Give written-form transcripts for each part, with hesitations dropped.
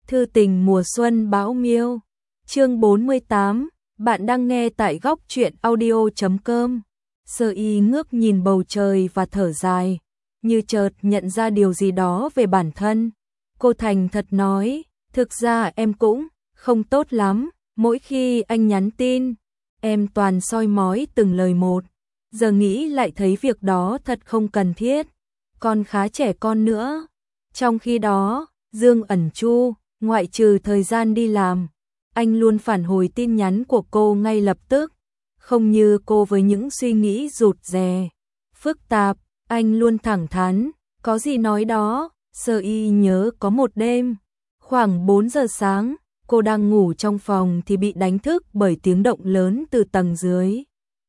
Thư tình mùa xuân bão miêu. Chương 48, bạn đang nghe tại góc truyện audio.com. Sơ Y ngước nhìn bầu trời và thở dài, như chợt nhận ra điều gì đó về bản thân. Cô thành thật nói, thực ra em cũng không tốt lắm, mỗi khi anh nhắn tin, em toàn soi mói từng lời một. Giờ nghĩ lại thấy việc đó thật không cần thiết, còn khá trẻ con nữa. Trong khi đó, Dương Ẩn Chu, ngoại trừ thời gian đi làm, anh luôn phản hồi tin nhắn của cô ngay lập tức, không như cô với những suy nghĩ rụt rè, phức tạp, anh luôn thẳng thắn, có gì nói đó. Sơ Y nhớ có một đêm, khoảng 4 giờ sáng, cô đang ngủ trong phòng thì bị đánh thức bởi tiếng động lớn từ tầng dưới.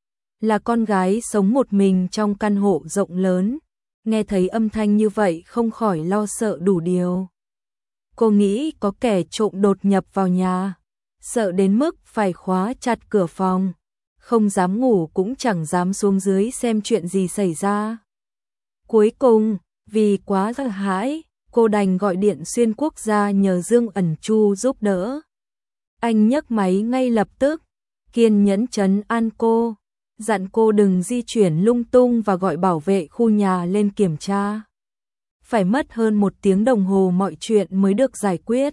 Là con gái sống một mình trong căn hộ rộng lớn, nghe thấy âm thanh như vậy không khỏi lo sợ đủ điều. Cô nghĩ có kẻ trộm đột nhập vào nhà, sợ đến mức phải khóa chặt cửa phòng, không dám ngủ cũng chẳng dám xuống dưới xem chuyện gì xảy ra. Cuối cùng, vì quá sợ hãi, cô đành gọi điện xuyên quốc gia nhờ Dương Ẩn Chu giúp đỡ. Anh nhấc máy ngay lập tức, kiên nhẫn trấn an cô, dặn cô đừng di chuyển lung tung và gọi bảo vệ khu nhà lên kiểm tra. Phải mất hơn 1 tiếng đồng hồ mọi chuyện mới được giải quyết.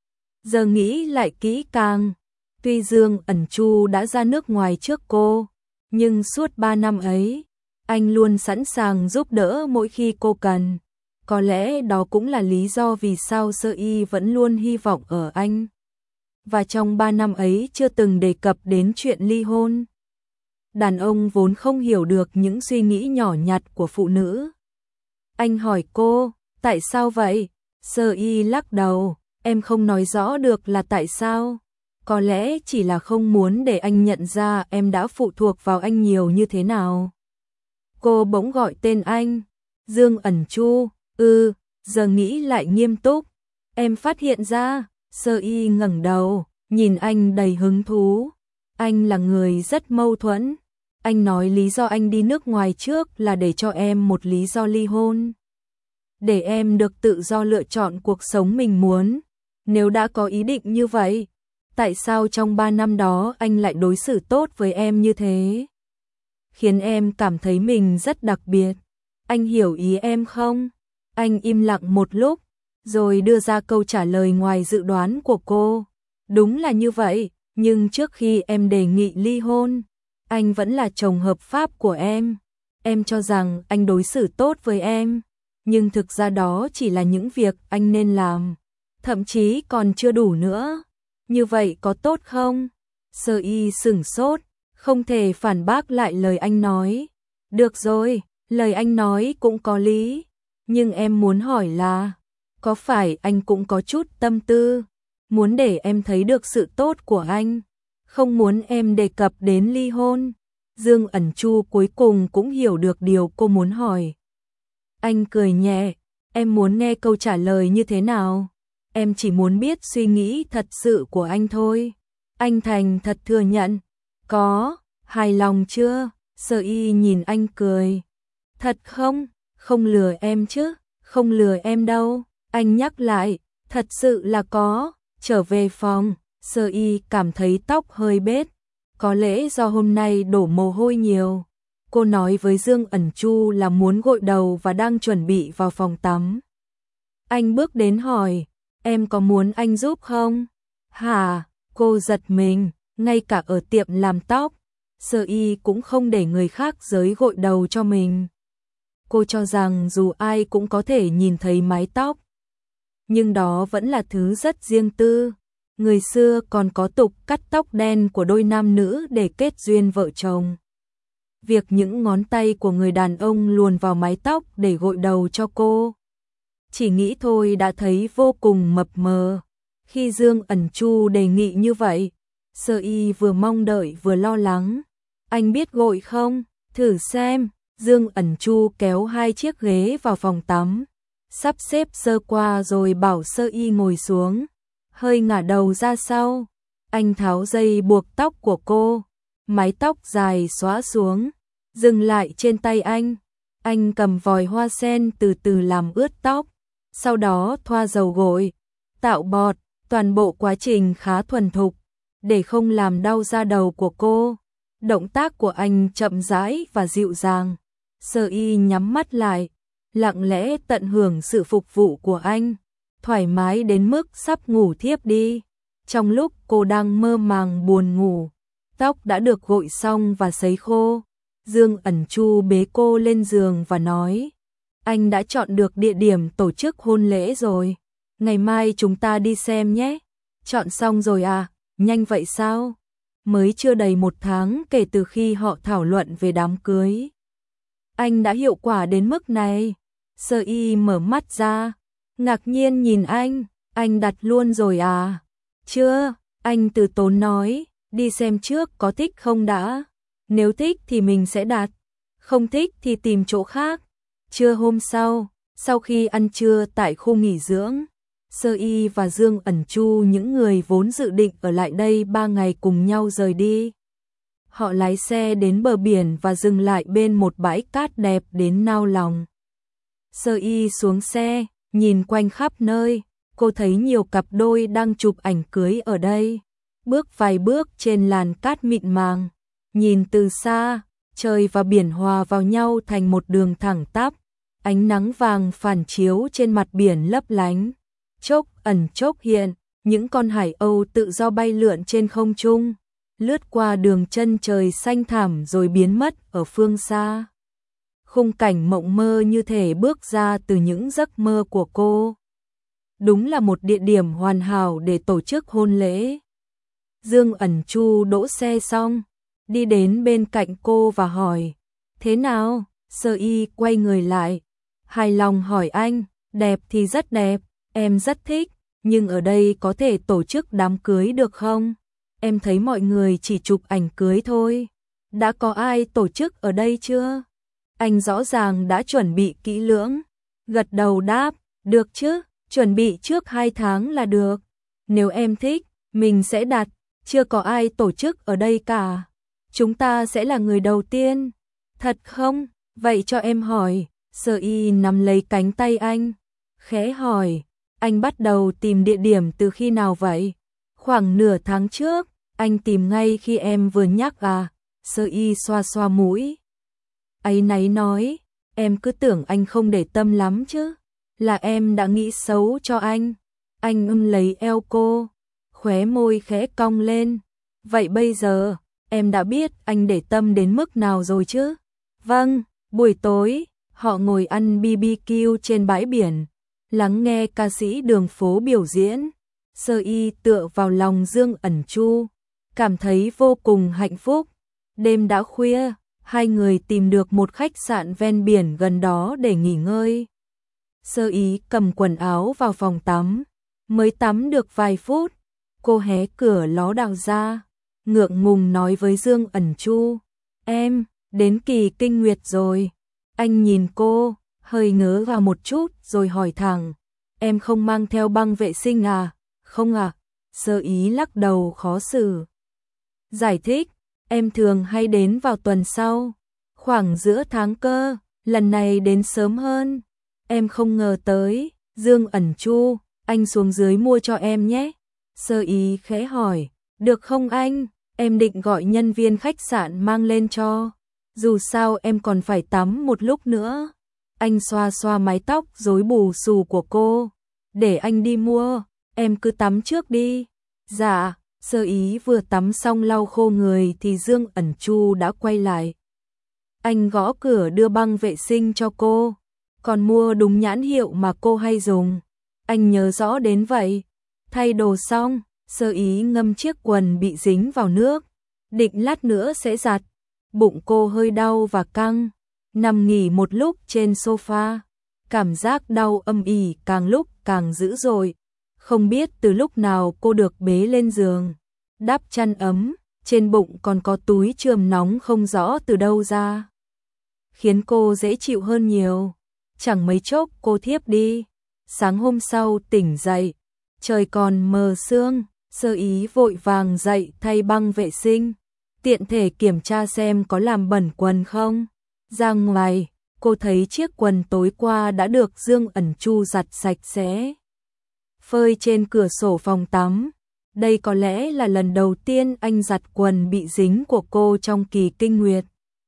Giờ nghĩ lại kỹ càng, tuy Dương Ẩn Chu đã ra nước ngoài trước cô, nhưng suốt 3 năm ấy, anh luôn sẵn sàng giúp đỡ mỗi khi cô cần. Có lẽ đó cũng là lý do vì sao Sơ Y vẫn luôn hy vọng ở anh. Và trong 3 năm ấy chưa từng đề cập đến chuyện ly hôn. Đàn ông vốn không hiểu được những suy nghĩ nhỏ nhặt của phụ nữ. Anh hỏi cô, tại sao vậy? Sơ Y lắc đầu, em không nói rõ được là tại sao. Có lẽ chỉ là không muốn để anh nhận ra em đã phụ thuộc vào anh nhiều như thế nào. Cô bỗng gọi tên anh, Dương Ẩn Chu. Giờ nghĩ lại nghiêm túc. Em phát hiện ra. Sơ Y ngẩng đầu, nhìn anh đầy hứng thú. Anh là người rất mâu thuẫn. Anh nói lý do anh đi nước ngoài trước là để cho em một lý do ly hôn. Để em được tự do lựa chọn cuộc sống mình muốn. Nếu đã có ý định như vậy, tại sao trong 3 năm đó anh lại đối xử tốt với em như thế? Khiến em cảm thấy mình rất đặc biệt. Anh hiểu ý em không? Anh im lặng một lúc, rồi đưa ra câu trả lời ngoài dự đoán của cô. Đúng là như vậy, nhưng trước khi em đề nghị ly hôn, anh vẫn là chồng hợp pháp của em. Em cho rằng anh đối xử tốt với em, nhưng thực ra đó chỉ là những việc anh nên làm, thậm chí còn chưa đủ nữa. Như vậy có tốt không? Sơ Y sửng sốt, không thể phản bác lại lời anh nói. Được rồi, lời anh nói cũng có lý, nhưng em muốn hỏi là, có phải anh cũng có chút tâm tư, muốn để em thấy được sự tốt của anh, không muốn em đề cập đến ly hôn? Dương Ẩn Chu cuối cùng cũng hiểu được điều cô muốn hỏi. Anh cười nhẹ, em muốn nghe câu trả lời như thế nào? Em chỉ muốn biết suy nghĩ thật sự của anh thôi. Anh thành thật thừa nhận. Có, hài lòng chưa? Sơ Y nhìn anh cười. Thật không? Không lừa em chứ? Không lừa em đâu. Anh nhắc lại, thật sự là có. Trở về phòng, Sơ Y cảm thấy tóc hơi bết. Có lẽ do hôm nay đổ mồ hôi nhiều. Cô nói với Dương Ẩn Chu là muốn gội đầu và đang chuẩn bị vào phòng tắm. Anh bước đến hỏi, em có muốn anh giúp không? Hả? Cô giật mình, ngay cả ở tiệm làm tóc, Sơ Y cũng không để người khác giới gội đầu cho mình. Cô cho rằng dù ai cũng có thể nhìn thấy mái tóc, nhưng đó vẫn là thứ rất riêng tư. Người xưa còn có tục cắt tóc đen của đôi nam nữ để kết duyên vợ chồng. Việc những ngón tay của người đàn ông luồn vào mái tóc để gội đầu cho cô, chỉ nghĩ thôi đã thấy vô cùng mập mờ. Khi Dương Ẩn Chu đề nghị như vậy, Sơ Y vừa mong đợi vừa lo lắng. Anh biết gội không? Thử xem. Dương Ẩn Chu kéo 2 chiếc ghế vào phòng tắm, sắp xếp sơ qua rồi bảo Sơ Y ngồi xuống, hơi ngả đầu ra sau. Anh tháo dây buộc tóc của cô, mái tóc dài xõa xuống, dừng lại trên tay anh. Anh cầm vòi hoa sen từ từ làm ướt tóc, sau đó thoa dầu gội, tạo bọt, Toàn bộ quá trình khá thuần thục, để không làm đau da đầu của cô. Động tác của anh chậm rãi và dịu dàng. Sơ Y nhắm mắt lại, lặng lẽ tận hưởng sự phục vụ của anh, thoải mái đến mức sắp ngủ thiếp đi. Trong lúc cô đang mơ màng buồn ngủ, tóc đã được gội xong và sấy khô. Dương Ẩn Chu bế cô lên giường và nói, anh đã chọn được địa điểm tổ chức hôn lễ rồi. Ngày mai chúng ta đi xem nhé. Chọn xong rồi à, nhanh vậy sao? Mới chưa đầy 1 tháng kể từ khi họ thảo luận về đám cưới. Anh đã hiệu quả đến mức này. Sơ Y mở mắt ra, ngạc nhiên nhìn anh đặt luôn rồi à? Chưa, anh từ tốn nói, đi xem trước có thích không đã. Nếu thích thì mình sẽ đặt, không thích thì tìm chỗ khác. Trưa hôm sau khi ăn trưa tại khu nghỉ dưỡng, Sơ Y và Dương Ẩn Chu, những người vốn dự định ở lại đây 3 ngày cùng nhau rời đi. Họ lái xe đến bờ biển và dừng lại bên một bãi cát đẹp đến nao lòng. Sơ Y xuống xe, nhìn quanh khắp nơi, cô thấy nhiều cặp đôi đang chụp ảnh cưới ở đây. Bước vài bước trên làn cát mịn màng, nhìn từ xa, trời và biển hòa vào nhau thành một đường thẳng tắp. Ánh nắng vàng phản chiếu trên mặt biển lấp lánh, chốc ẩn chốc hiện, những con hải âu tự do bay lượn trên không trung, lướt qua đường chân trời xanh thẳm rồi biến mất ở phương xa. Khung cảnh mộng mơ như thể bước ra từ những giấc mơ của cô. Đúng là một địa điểm hoàn hảo để tổ chức hôn lễ. Dương Ẩn Chu đỗ xe xong, đi đến bên cạnh cô và hỏi, thế nào? Sơ Y quay người lại, hài lòng hỏi anh, đẹp thì rất đẹp, em rất thích, nhưng ở đây có thể tổ chức đám cưới được không? Em thấy mọi người chỉ chụp ảnh cưới thôi. Đã có ai tổ chức ở đây chưa? Anh rõ ràng đã chuẩn bị kỹ lưỡng, gật đầu đáp, được chứ, chuẩn bị trước 2 tháng là được. Nếu em thích, mình sẽ đặt, chưa có ai tổ chức ở đây cả. Chúng ta sẽ là người đầu tiên. Thật không? Vậy cho em hỏi. Sơ Y nắm lấy cánh tay anh, khẽ hỏi, anh bắt đầu tìm địa điểm từ khi nào vậy? Khoảng nửa tháng trước, anh tìm ngay khi em vừa nhắc à? Sơ Y xoa xoa mũi, áy náy nói, em cứ tưởng anh không để tâm lắm chứ, là em đã nghĩ xấu cho anh. Anh lấy eo cô, khóe môi khẽ cong lên, vậy bây giờ, em đã biết anh để tâm đến mức nào rồi chứ? Vâng, buổi tối, họ ngồi ăn BBQ trên bãi biển, lắng nghe ca sĩ đường phố biểu diễn. Sơ Y tựa vào lòng Dương Ẩn Chu, cảm thấy vô cùng hạnh phúc. Đêm đã khuya, hai người tìm được một khách sạn ven biển gần đó để nghỉ ngơi. Sơ Y cầm quần áo vào phòng tắm, mới tắm được vài phút, cô hé cửa ló đầu ra, ngượng ngùng nói với Dương Ẩn Chu, em, đến kỳ kinh nguyệt rồi. Anh nhìn cô, hơi ngớ vào một chút rồi hỏi thẳng, em không mang theo băng vệ sinh à? Không à? Sơ Y lắc đầu khó xử. Giải thích, em thường hay đến vào tuần sau, khoảng giữa tháng cơ, lần này đến sớm hơn. Em không ngờ tới. Dương Ẩn Chu, anh xuống dưới mua cho em nhé. Sơ Y khẽ hỏi, được không anh? Em định gọi nhân viên khách sạn mang lên cho. Dù sao em còn phải tắm một lúc nữa. Anh xoa xoa mái tóc rối bù xù của cô. Để anh đi mua, em cứ tắm trước đi. Dạ. Sơ Y vừa tắm xong lau khô người thì Dương Ẩn Chu đã quay lại. Anh gõ cửa đưa băng vệ sinh cho cô, còn mua đúng nhãn hiệu mà cô hay dùng. Anh nhớ rõ đến vậy. Thay đồ xong, Sơ Y ngâm chiếc quần bị dính vào nước, định lát nữa sẽ giặt. Bụng cô hơi đau và căng, nằm nghỉ một lúc trên sofa. Cảm giác đau âm ỉ càng lúc càng dữ dội. Không biết từ lúc nào cô được bế lên giường, đắp chăn ấm, trên bụng còn có túi chườm nóng không rõ từ đâu ra, khiến cô dễ chịu hơn nhiều. Chẳng mấy chốc cô thiếp đi. Sáng hôm sau tỉnh dậy, trời còn mờ sương, Sơ Y vội vàng dậy thay băng vệ sinh, tiện thể kiểm tra xem có làm bẩn quần không. Ra ngoài, cô thấy chiếc quần tối qua đã được Dương Ẩn Chu giặt sạch sẽ. phơi trên cửa sổ phòng tắm. Đây có lẽ là lần đầu tiên anh giặt quần bị dính của cô trong kỳ kinh nguyệt.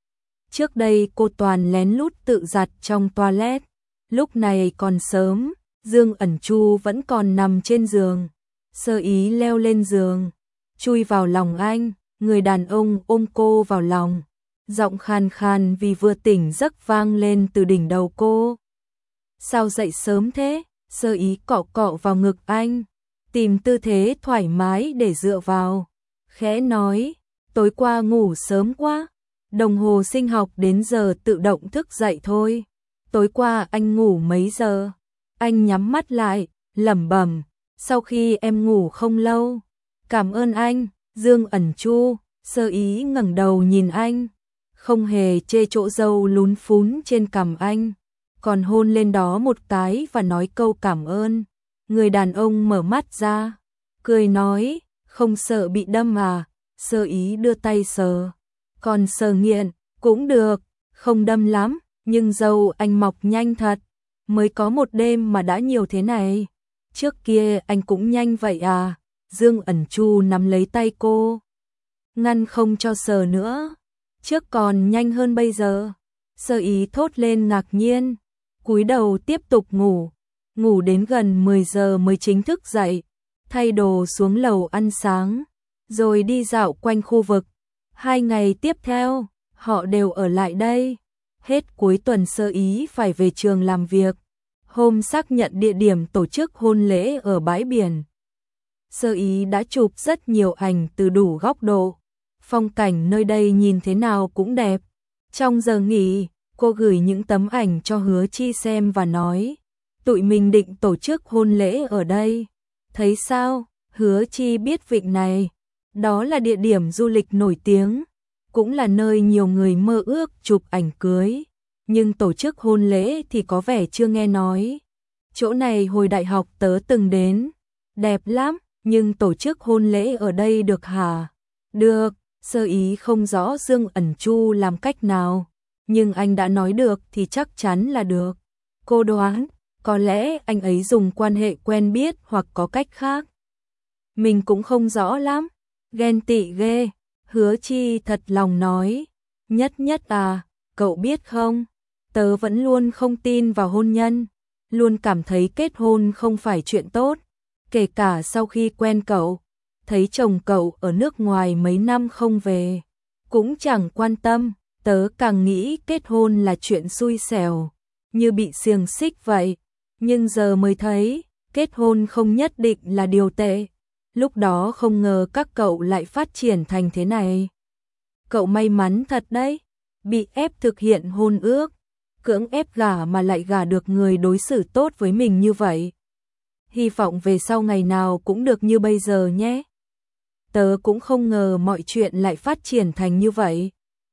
Trước đây cô toàn lén lút tự giặt trong toilet. Lúc này còn sớm, Dương Ẩn Chu vẫn còn nằm trên giường. Sơ Ý leo lên giường, chui vào lòng anh, người đàn ông ôm cô vào lòng. Giọng khàn khàn vì vừa tỉnh giấc vang lên từ đỉnh đầu cô. Sao dậy sớm thế? Sơ Ý cọ cọ vào ngực anh, tìm tư thế thoải mái để dựa vào. Khẽ nói, tối qua ngủ sớm quá, đồng hồ sinh học đến giờ tự động thức dậy thôi. Tối qua anh ngủ mấy giờ? Anh nhắm mắt lại, lẩm bẩm, sau khi em ngủ không lâu. Cảm ơn anh, Dương Ẩn Chu. Sơ Ý ngẩng đầu nhìn anh, không hề chê chỗ râu lún phún trên cằm anh, còn hôn lên đó một cái và nói câu cảm ơn. Người đàn ông mở mắt ra, cười nói, không sợ bị đâm à? Sơ Ý đưa tay sờ, còn sờ nghiện, cũng được, không đâm lắm, nhưng râu anh mọc nhanh thật, mới có một đêm mà đã nhiều thế này. Trước kia anh cũng nhanh vậy à? Dương Ẩn Chu nắm lấy tay cô, ngăn không cho sờ nữa. Trước còn nhanh hơn bây giờ. Sơ Ý thốt lên ngạc nhiên, cúi đầu tiếp tục ngủ. Ngủ đến gần 10 giờ mới chính thức dậy, thay đồ xuống lầu ăn sáng, rồi đi dạo quanh khu vực. 2 ngày tiếp theo, họ đều ở lại đây. Hết cuối tuần Sơ Ý phải về trường làm việc. Hôm xác nhận địa điểm tổ chức hôn lễ ở bãi biển, Sơ Ý đã chụp rất nhiều ảnh từ đủ góc độ. Phong cảnh nơi đây nhìn thế nào cũng đẹp. Trong giờ nghỉ, cô gửi những tấm ảnh cho Hứa Chi xem và nói, tụi mình định tổ chức hôn lễ ở đây. Thấy sao? Hứa Chi biết vịnh này, đó là địa điểm du lịch nổi tiếng, cũng là nơi nhiều người mơ ước chụp ảnh cưới. Nhưng tổ chức hôn lễ thì có vẻ chưa nghe nói. Chỗ này hồi đại học tớ từng đến, đẹp lắm, nhưng tổ chức hôn lễ ở đây được hả? Được. Sơ Ý không rõ Dương Ẩn Chu làm cách nào, nhưng anh đã nói được thì chắc chắn là được. Cô đoán, có lẽ anh ấy dùng quan hệ quen biết hoặc có cách khác. Mình cũng không rõ lắm, ghen tị ghê. Hứa Chi thật lòng nói, Nhất Nhất à, cậu biết không, tớ vẫn luôn không tin vào hôn nhân, luôn cảm thấy kết hôn không phải chuyện tốt, kể cả sau khi quen cậu. Thấy chồng cậu ở nước ngoài mấy năm không về, cũng chẳng quan tâm, tớ càng nghĩ kết hôn là chuyện xui xẻo, như bị xiềng xích vậy. Nhưng giờ mới thấy, kết hôn không nhất định là điều tệ. Lúc đó không ngờ các cậu lại phát triển thành thế này. Cậu may mắn thật đấy, bị ép thực hiện hôn ước, cưỡng ép gả mà lại gả được người đối xử tốt với mình như vậy. Hy vọng về sau ngày nào cũng được như bây giờ nhé. Tớ cũng không ngờ mọi chuyện lại phát triển thành như vậy.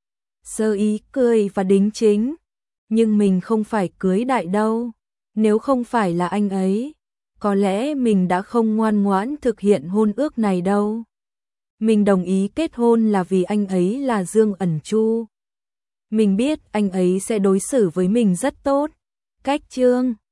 Sơ Ý cười và đính chính, nhưng mình không phải cưới đại đâu. Nếu không phải là anh ấy, có lẽ mình đã không ngoan ngoãn thực hiện hôn ước này đâu. Mình đồng ý kết hôn là vì anh ấy là Dương Ẩn Chu. Mình biết anh ấy sẽ đối xử với mình rất tốt. Cách chương